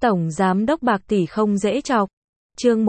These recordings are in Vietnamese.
Tổng Giám đốc Bạc Tỷ không dễ chọc. Chương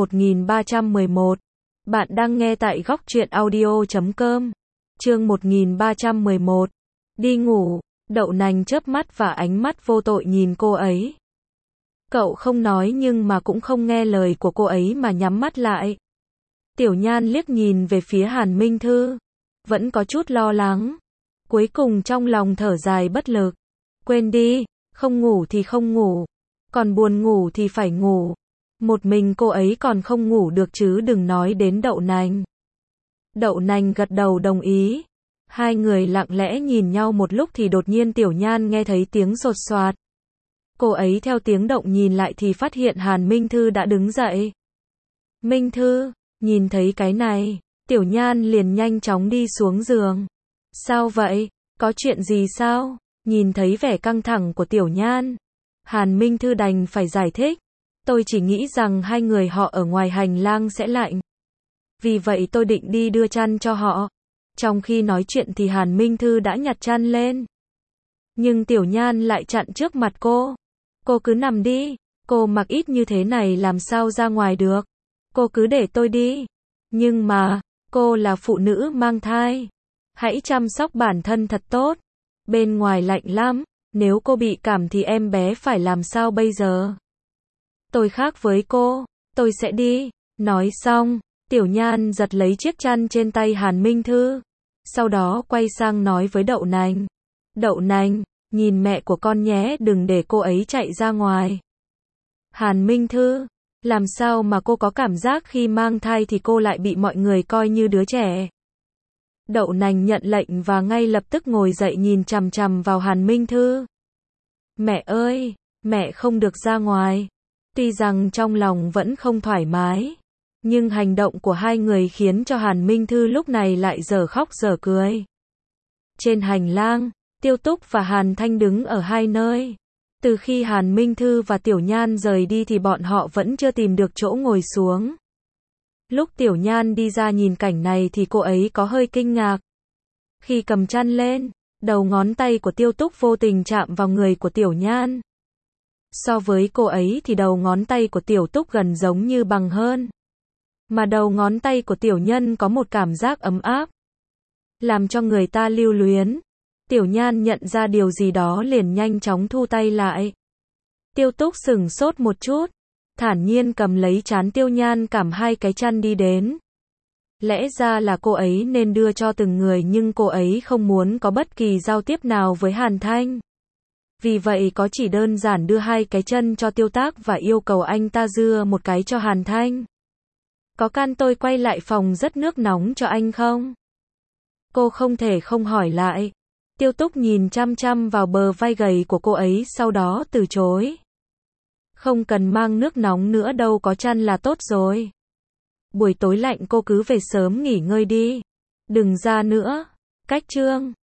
1311. Bạn đang nghe tại góc truyện audio.com. Chương 1311. Đi ngủ. Đậu Nành chớp mắt và ánh mắt vô tội nhìn cô ấy. Cậu không nói nhưng mà cũng không nghe lời của cô ấy mà nhắm mắt lại. Tiểu Nhan liếc nhìn về phía Hàn Minh Thư. Vẫn có chút lo lắng. Cuối cùng trong lòng thở dài bất lực. Quên đi, không ngủ thì không ngủ. Còn buồn ngủ thì phải ngủ. Một mình cô ấy còn không ngủ được chứ đừng nói đến Đậu Nành. Đậu Nành gật đầu đồng ý. Hai người lặng lẽ nhìn nhau một lúc thì đột nhiên Tiểu Nhan nghe thấy tiếng sột soạt. Cô ấy theo tiếng động nhìn lại thì phát hiện Hàn Minh Thư đã đứng dậy. Minh Thư, nhìn thấy cái này, Tiểu Nhan liền nhanh chóng đi xuống giường. Sao vậy? Có chuyện gì sao? Nhìn thấy vẻ căng thẳng của Tiểu Nhan, Hàn Minh Thư đành phải giải thích. Tôi chỉ nghĩ rằng hai người họ ở ngoài hành lang sẽ lạnh. Vì vậy tôi định đi đưa chăn cho họ. Trong khi nói chuyện thì Hàn Minh Thư đã nhặt chăn lên. Nhưng Tiểu Nhan lại chặn trước mặt cô. Cô cứ nằm đi. Cô mặc ít như thế này làm sao ra ngoài được. Cô cứ để tôi đi. Nhưng mà, cô là phụ nữ mang thai. Hãy chăm sóc bản thân thật tốt. Bên ngoài lạnh lắm. Nếu cô bị cảm thì em bé phải làm sao bây giờ? Tôi khác với cô. Tôi sẽ đi. Nói xong, Tiểu Nhan giật lấy chiếc chăn trên tay Hàn Minh Thư. Sau đó quay sang nói với Đậu Nành. Đậu Nành, nhìn mẹ của con nhé, đừng để cô ấy chạy ra ngoài. Hàn Minh Thư, làm sao mà cô có cảm giác khi mang thai thì cô lại bị mọi người coi như đứa trẻ? Đậu Nành nhận lệnh và ngay lập tức ngồi dậy nhìn chằm chằm vào Hàn Minh Thư. Mẹ ơi, mẹ không được ra ngoài. Tuy rằng trong lòng vẫn không thoải mái, nhưng hành động của hai người khiến cho Hàn Minh Thư lúc này lại dở khóc dở cười. Trên hành lang, Tiêu Túc và Hàn Thanh đứng ở hai nơi. Từ khi Hàn Minh Thư và Tiểu Nhan rời đi thì bọn họ vẫn chưa tìm được chỗ ngồi xuống. Lúc Tiểu Nhan đi ra nhìn cảnh này thì cô ấy có hơi kinh ngạc. Khi cầm chăn lên, đầu ngón tay của Tiêu Túc vô tình chạm vào người của Tiểu Nhan. So với cô ấy thì đầu ngón tay của Tiểu Túc gần giống như bằng hơn. Mà đầu ngón tay của Tiểu Nhân có một cảm giác ấm áp, làm cho người ta lưu luyến. Tiểu Nhan nhận ra điều gì đó liền nhanh chóng thu tay lại. Tiêu Túc sửng sốt một chút, thản nhiên cầm lấy trán Tiêu Nhan cảm hai cái chăn đi đến. Lẽ ra là cô ấy nên đưa cho từng người nhưng cô ấy không muốn có bất kỳ giao tiếp nào với Hàn Thanh. Vì vậy có chỉ đơn giản đưa hai cái chân cho Tiêu Tác và yêu cầu anh ta dưa một cái cho Hàn Thanh. Có can tôi quay lại phòng rất nước nóng cho anh không? Cô không thể không hỏi lại. Tiêu Túc nhìn chăm chăm vào bờ vai gầy của cô ấy sau đó từ chối. Không cần mang nước nóng nữa đâu, có chăn là tốt rồi. Buổi tối lạnh cô cứ về sớm nghỉ ngơi đi. Đừng ra nữa. Cách chương